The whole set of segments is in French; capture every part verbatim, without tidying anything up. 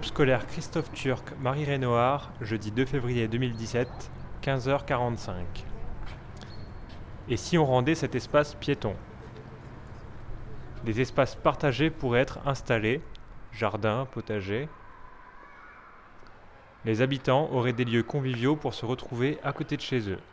Groupe scolaire Christophe Turc, Marie Renoir, jeudi deux février deux mille dix-sept, quinze heures quarante-cinq. Et si on rendait cet espace piéton ? Des espaces partagés pourraient être installés, jardins, potagers. Les habitants auraient des lieux conviviaux pour se retrouver à côté de chez eux.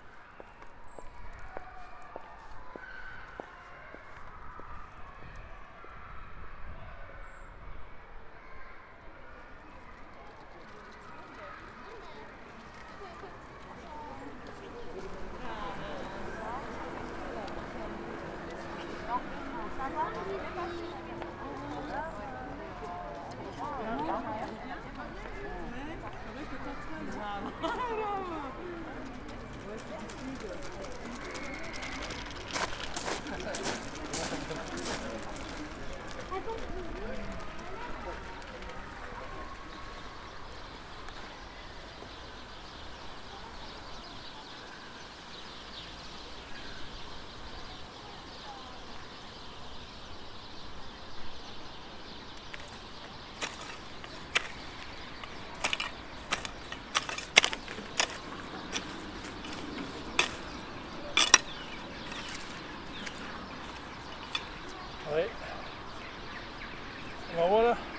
Ouais. Alors voilà.